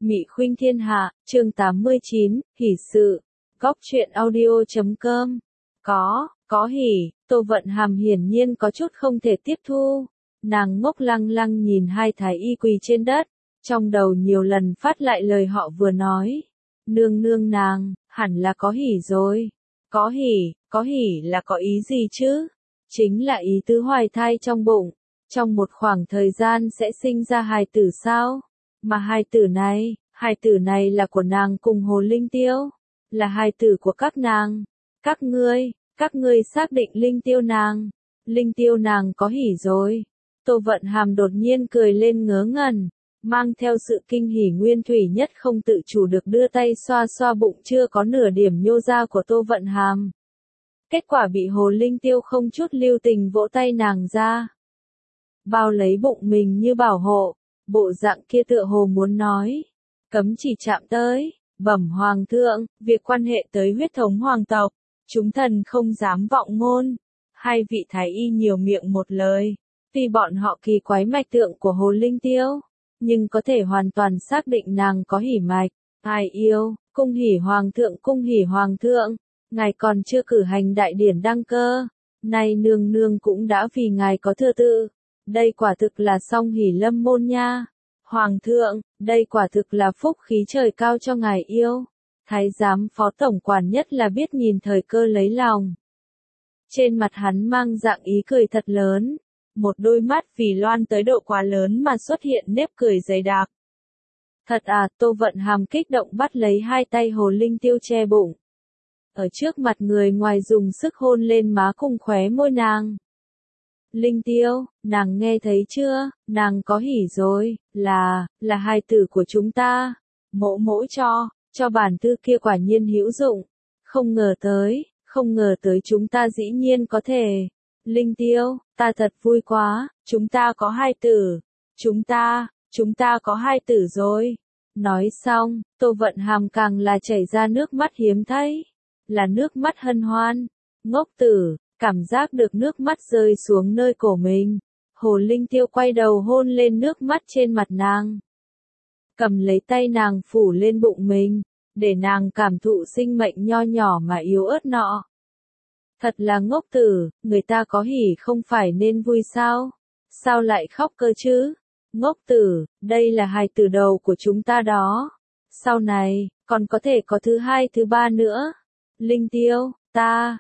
Mị Khuynh Thiên Hạ, chương 89, hỉ sự. Góc truyện audio.com. Có hỉ, Tô Vận Hàm hiển nhiên có chút không thể tiếp thu. Nàng ngốc lăng lăng nhìn hai thái y quỳ trên đất, trong đầu nhiều lần phát lại lời họ vừa nói. Nương nương nàng, hẳn là có hỉ rồi. Có hỉ là có ý gì chứ? Chính là ý tứ hoài thai trong bụng, trong một khoảng thời gian sẽ sinh ra hài tử sao? Mà hài tử này là của nàng cùng Hồ Linh Tiêu, là hài tử của các nàng. Các ngươi xác định Linh Tiêu nàng có hỉ rồi. Tô Vận Hàm đột nhiên cười lên ngớ ngẩn, mang theo sự kinh hỉ nguyên thủy nhất không tự chủ được đưa tay xoa xoa bụng chưa có nửa điểm nhô ra của Tô Vận Hàm. Kết quả bị Hồ Linh Tiêu không chút lưu tình vỗ tay nàng ra, bao lấy bụng mình như bảo hộ, bộ dạng kia tựa hồ muốn nói, cấm chỉ chạm tới. Bẩm hoàng thượng, việc quan hệ tới huyết thống hoàng tộc, chúng thần không dám vọng ngôn. Hai vị thái y nhiều miệng một lời, tuy bọn họ kỳ quái mạch tượng của Hồ Linh Tiêu, nhưng có thể hoàn toàn xác định nàng có hỉ mạch. Ai yêu, cung hỉ hoàng thượng, ngài còn chưa cử hành đại điển đăng cơ, nay nương nương cũng đã vì ngài có thừa tự, đây quả thực là song hỉ lâm môn nha. Hoàng thượng, đây quả thực là phúc khí trời cao cho ngài yêu. Thái giám phó tổng quản nhất là biết nhìn thời cơ lấy lòng. Trên mặt hắn mang dạng ý cười thật lớn, một đôi mắt vì loan tới độ quá lớn mà xuất hiện nếp cười dày đặc. Thật à, Tô Vận Hàm kích động bắt lấy hai tay Hồ Linh Tiêu che bụng. Ở trước mặt người ngoài dùng sức hôn lên má cùng khóe môi nàng. Linh Tiêu, nàng nghe thấy chưa, nàng có hỉ rồi, là hài tử của chúng ta. Mỗ cho bản thư kia quả nhiên hữu dụng. Không ngờ tới chúng ta dĩ nhiên có thể. Linh Tiêu, ta thật vui quá, chúng ta có hai tử. Chúng ta có hai tử rồi. Nói xong, Tô Vận Hàm càng là chảy ra nước mắt hiếm thấy. Là nước mắt hân hoan. Ngốc tử. Cảm giác được nước mắt rơi xuống nơi cổ mình, Hồ Linh Tiêu quay đầu hôn lên nước mắt trên mặt nàng. Cầm lấy tay nàng phủ lên bụng mình, để nàng cảm thụ sinh mệnh nho nhỏ mà yếu ớt nọ. Thật là ngốc tử, người ta có hỉ không phải nên vui sao? Sao lại khóc cơ chứ? Ngốc tử, đây là hài tử đầu của chúng ta đó. Sau này, còn có thể có thứ hai thứ ba nữa. Linh Tiêu, ta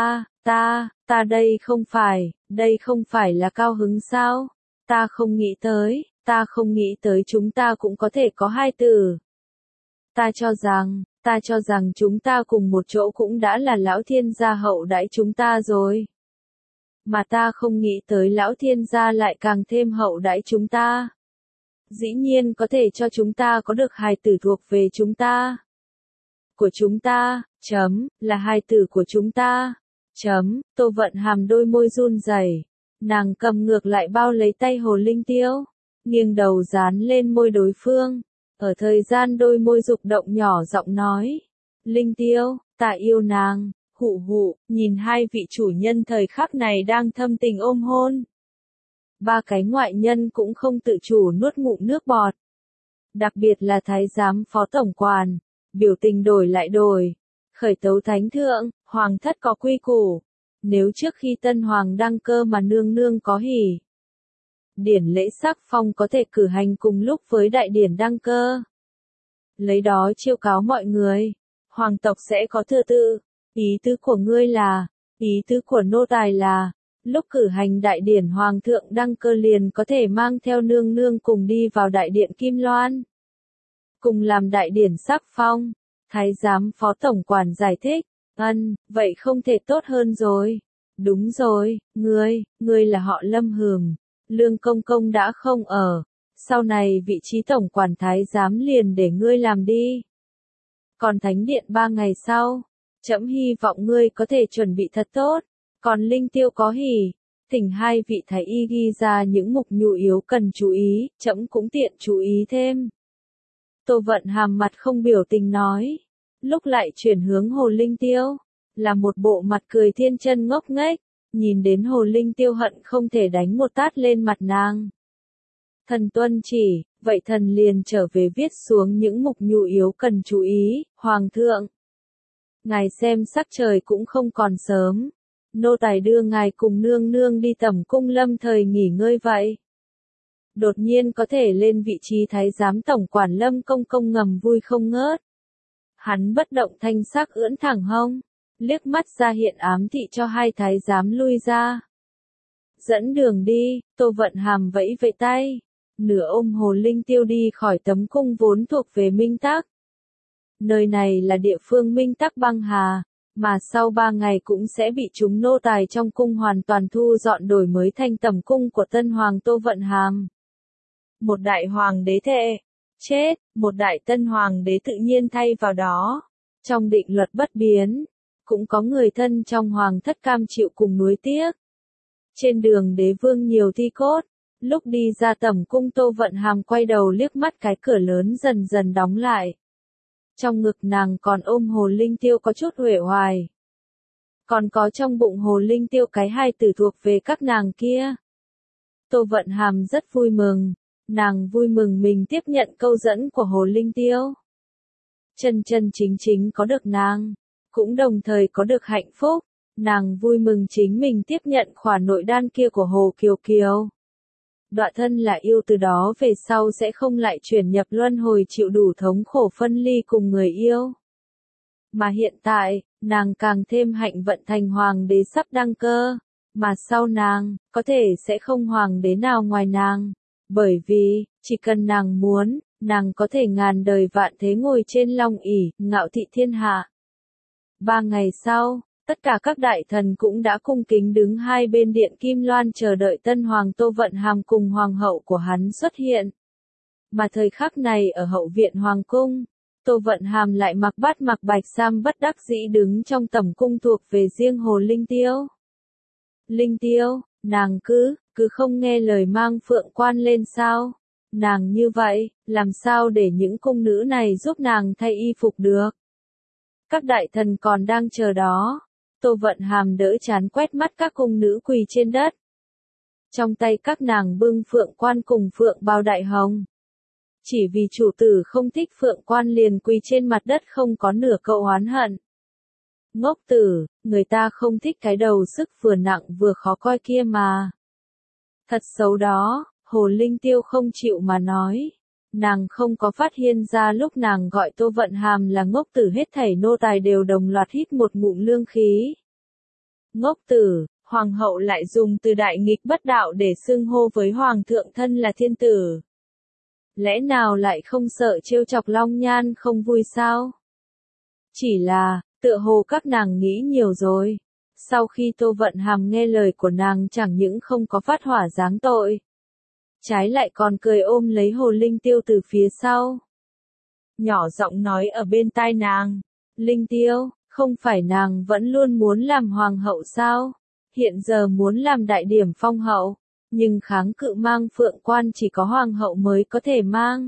đây không phải là cao hứng sao? Ta không nghĩ tới chúng ta cũng có thể có hai tử. Ta cho rằng chúng ta cùng một chỗ cũng đã là lão thiên gia hậu đãi chúng ta rồi. Mà ta không nghĩ tới lão thiên gia lại càng thêm hậu đãi chúng ta. Dĩ nhiên có thể cho chúng ta có được hài tử thuộc về chúng ta. Của chúng ta, là hài tử của chúng ta. Tô Vận Hàm đôi môi run rẩy, nàng cầm ngược lại bao lấy tay Hồ Linh Tiêu, nghiêng đầu dán lên môi đối phương, ở thời gian đôi môi dục động nhỏ giọng nói, Linh Tiêu, ta yêu nàng, hụ, nhìn hai vị chủ nhân thời khắc này đang thâm tình ôm hôn. Ba cái ngoại nhân cũng không tự chủ nuốt ngụm nước bọt. Đặc biệt là thái giám phó tổng quản, biểu tình đổi lại đổi. Khởi tấu thánh thượng, hoàng thất có quy củ. Nếu trước khi tân hoàng đăng cơ mà nương nương có hỉ, điển lễ sắc phong có thể cử hành cùng lúc với đại điển đăng cơ. Lấy đó chiêu cáo mọi người, hoàng tộc sẽ có thừa tự. Ý tứ của nô tài là, lúc cử hành đại điển hoàng thượng đăng cơ liền có thể mang theo nương nương cùng đi vào đại điện Kim Loan, cùng làm đại điển sắc phong. Thái giám phó tổng quản giải thích, vậy không thể tốt hơn rồi. Đúng rồi, ngươi là họ Lâm Hừm, Lương Công Công đã không ở, sau này vị trí tổng quản thái giám liền để ngươi làm đi. Còn thánh điện 3 ngày sau, trẫm hy vọng ngươi có thể chuẩn bị thật tốt. Còn Linh Tiêu có hỉ, thỉnh hai vị thái y ghi ra những mục nhu yếu cần chú ý, trẫm cũng tiện chú ý thêm. Tô Vận Hàm mặt không biểu tình nói, lúc lại chuyển hướng Hồ Linh Tiêu, là một bộ mặt cười thiên chân ngốc nghếch, nhìn đến Hồ Linh Tiêu hận không thể đánh một tát lên mặt nàng. Thần tuân chỉ, vậy thần liền trở về viết xuống những mục nhu yếu cần chú ý, Hoàng thượng. Ngài xem sắc trời cũng không còn sớm. Nô tài đưa ngài cùng nương nương đi tẩm cung lâm thời nghỉ ngơi vậy. Đột nhiên có thể lên vị trí thái giám tổng quản Lâm Công Công ngầm vui không ngớt. Hắn bất động thanh sắc ưỡn thẳng hông, liếc mắt ra hiện ám thị cho hai thái giám lui ra. Dẫn đường đi, Tô Vận Hàm vẫy vẫy tay, nửa ôm Hồ Linh Tiêu đi khỏi tấm cung vốn thuộc về Minh Tắc. Nơi này là địa phương Minh Tắc băng hà, mà sau 3 ngày cũng sẽ bị chúng nô tài trong cung hoàn toàn thu dọn đổi mới thành tẩm cung của tân hoàng Tô Vận Hàm. Một đại hoàng đế thệ, chết, một đại tân hoàng đế tự nhiên thay vào đó. Trong định luật bất biến, cũng có người thân trong hoàng thất cam chịu cùng nuối tiếc. Trên đường đế vương nhiều thi cốt, lúc đi ra tẩm cung Tô Vận Hàm quay đầu liếc mắt cái cửa lớn dần dần đóng lại. Trong ngực nàng còn ôm Hồ Linh Tiêu có chút uể oải. Còn có trong bụng Hồ Linh Tiêu cái hai tử thuộc về các nàng kia. Tô Vận Hàm rất vui mừng, nàng vui mừng mình tiếp nhận câu dẫn của Hồ Linh Tiêu. Chân chân chính chính có được nàng, cũng đồng thời có được hạnh phúc, nàng vui mừng chính mình tiếp nhận khỏa nội đan kia của Hồ Kiều Kiều. Đọa thân là yêu từ đó về sau sẽ không lại chuyển nhập luân hồi chịu đủ thống khổ phân ly cùng người yêu. Mà hiện tại, nàng càng thêm hạnh vận thành hoàng đế sắp đăng cơ, mà sau nàng, có thể sẽ không hoàng đế nào ngoài nàng, bởi vì, chỉ cần nàng muốn, nàng có thể ngàn đời vạn thế ngồi trên long ỷ, ngạo thị thiên hạ. 3 ngày sau, tất cả các đại thần cũng đã cung kính đứng hai bên điện Kim Loan chờ đợi tân hoàng Tô Vận Hàm cùng hoàng hậu của hắn xuất hiện. Mà thời khắc này ở hậu viện hoàng cung, Tô Vận Hàm lại mặc bát mặc bạch sam bất đắc dĩ đứng trong tẩm cung thuộc về riêng Hồ Linh Tiêu. Linh Tiêu, nàng cứ không nghe lời mang phượng quan lên sao? Nàng như vậy, làm sao để những cung nữ này giúp nàng thay y phục được? Các đại thần còn đang chờ đó. Tô Vận Hàm đỡ chán quét mắt các cung nữ quỳ trên đất. Trong tay các nàng bưng phượng quan cùng phượng bao đại hồng. Chỉ vì chủ tử không thích phượng quan liền quỳ trên mặt đất không có nửa câu oán hận. Ngốc tử, người ta không thích cái đầu sức vừa nặng vừa khó coi kia mà. Thật xấu đó, Hồ Linh Tiêu không chịu mà nói. Nàng không có phát hiện ra lúc nàng gọi Tô Vận Hàm là ngốc tử hết thảy nô tài đều đồng loạt hít một ngụm lương khí. Ngốc tử, hoàng hậu lại dùng từ đại nghịch bất đạo để xưng hô với hoàng thượng thân là thiên tử. Lẽ nào lại không sợ trêu chọc Long Nhan không vui sao? Chỉ là, tựa hồ các nàng nghĩ nhiều rồi. Sau khi Tô Vận Hàm nghe lời của nàng chẳng những không có phát hỏa giáng tội. Trái lại còn cười ôm lấy Hồ Linh Tiêu từ phía sau. Nhỏ giọng nói ở bên tai nàng. Linh Tiêu, không phải nàng vẫn luôn muốn làm hoàng hậu sao? Hiện giờ muốn làm đại điểm phong hậu. Nhưng kháng cự mang phượng quan chỉ có hoàng hậu mới có thể mang.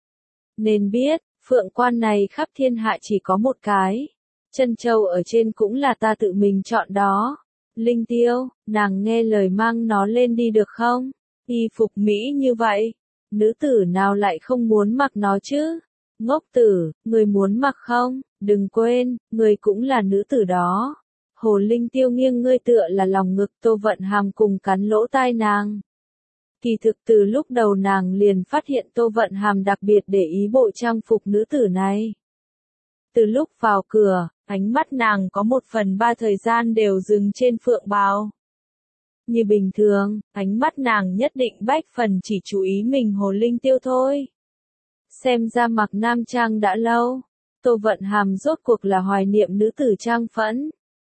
Nên biết, phượng quan này khắp thiên hạ chỉ có một cái. Chân châu ở trên cũng là ta tự mình chọn đó. Linh Tiêu, nàng nghe lời mang nó lên đi được không? Y phục Mỹ như vậy, nữ tử nào lại không muốn mặc nó chứ? Ngốc tử, người muốn mặc không? Đừng quên, người cũng là nữ tử đó. Hồ Linh Tiêu nghiêng ngươi tựa là lòng ngực Tô Vận Hàm cùng cắn lỗ tai nàng. Kỳ thực từ lúc đầu nàng liền phát hiện Tô Vận Hàm đặc biệt để ý bộ trang phục nữ tử này. Từ lúc vào cửa, ánh mắt nàng có 1/3 thời gian đều dừng trên phượng bào. Như bình thường, ánh mắt nàng nhất định bách phần chỉ chú ý mình Hồ Linh Tiêu thôi. Xem ra mặc nam trang đã lâu, Tô Vận Hàm rốt cuộc là hoài niệm nữ tử trang phẫn.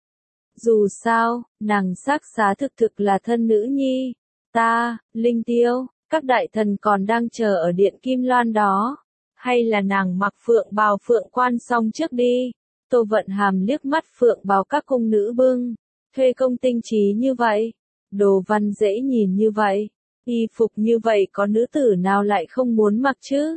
Dù sao, nàng xác xá thực là thân nữ nhi. Ta, Linh Tiêu, các đại thần còn đang chờ ở điện Kim Loan đó. Hay là nàng mặc phượng bào phượng quan xong trước đi. Tô Vận Hàm liếc mắt phượng bào các cung nữ bưng. Thuê công tinh trí như vậy. Đồ văn dễ nhìn như vậy. Y phục như vậy có nữ tử nào lại không muốn mặc chứ?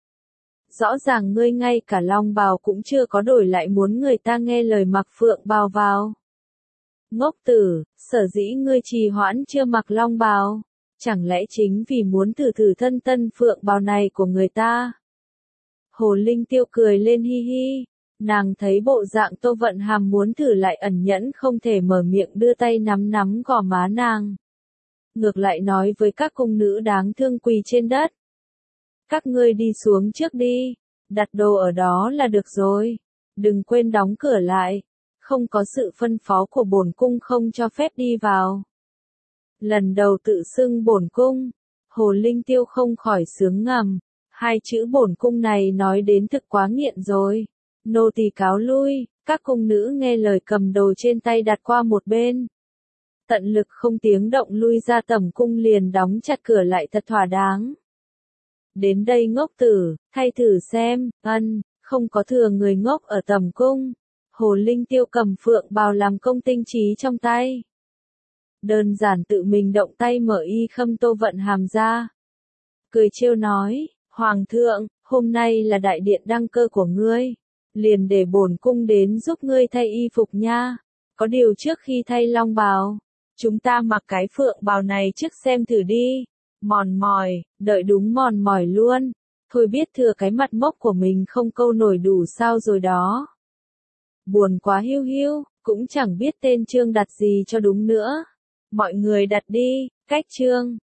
Rõ ràng ngươi ngay cả long bào cũng chưa có đổi lại muốn người ta nghe lời mặc phượng bào vào. Ngốc tử, sở dĩ ngươi trì hoãn chưa mặc long bào. Chẳng lẽ chính vì muốn thử thử thân tân phượng bào này của người ta? Hồ Linh Tiêu cười lên hi hi. Nàng thấy bộ dạng Tô Vận Hàm muốn thử lại ẩn nhẫn không thể mở miệng đưa tay nắm nắm gò má nàng. Ngược lại nói với các cung nữ đáng thương quỳ trên đất. Các ngươi đi xuống trước đi, đặt đồ ở đó là được rồi. Đừng quên đóng cửa lại, không có sự phân phó của bổn cung không cho phép đi vào. Lần đầu tự xưng bổn cung, Hồ Linh Tiêu không khỏi sướng ngầm. Hai chữ bổn cung này nói đến thực quá nghiện rồi. Nô tỳ cáo lui, các cung nữ nghe lời cầm đồ trên tay đặt qua một bên. Tận lực không tiếng động lui ra tẩm cung liền đóng chặt cửa lại thật thỏa đáng. Đến đây ngốc tử, thay thử xem, không có thừa người ngốc ở tẩm cung. Hồ Linh Tiêu cầm phượng bào làm công tinh trí trong tay. Đơn giản tự mình động tay mở y khâm Tô Vận Hàm ra. Cười trêu nói, Hoàng thượng, hôm nay là đại điện đăng cơ của ngươi. Liền để bổn cung đến giúp ngươi thay y phục nha. Có điều trước khi thay long bào, chúng ta mặc cái phượng bào này trước xem thử đi. Mòn mỏi, đợi đúng mòn mỏi luôn. Thôi biết thừa cái mặt mốc của mình không câu nổi đủ sao rồi đó. Buồn quá hiu hiu, cũng chẳng biết tên chương đặt gì cho đúng nữa. Mọi người đặt đi, cách chương.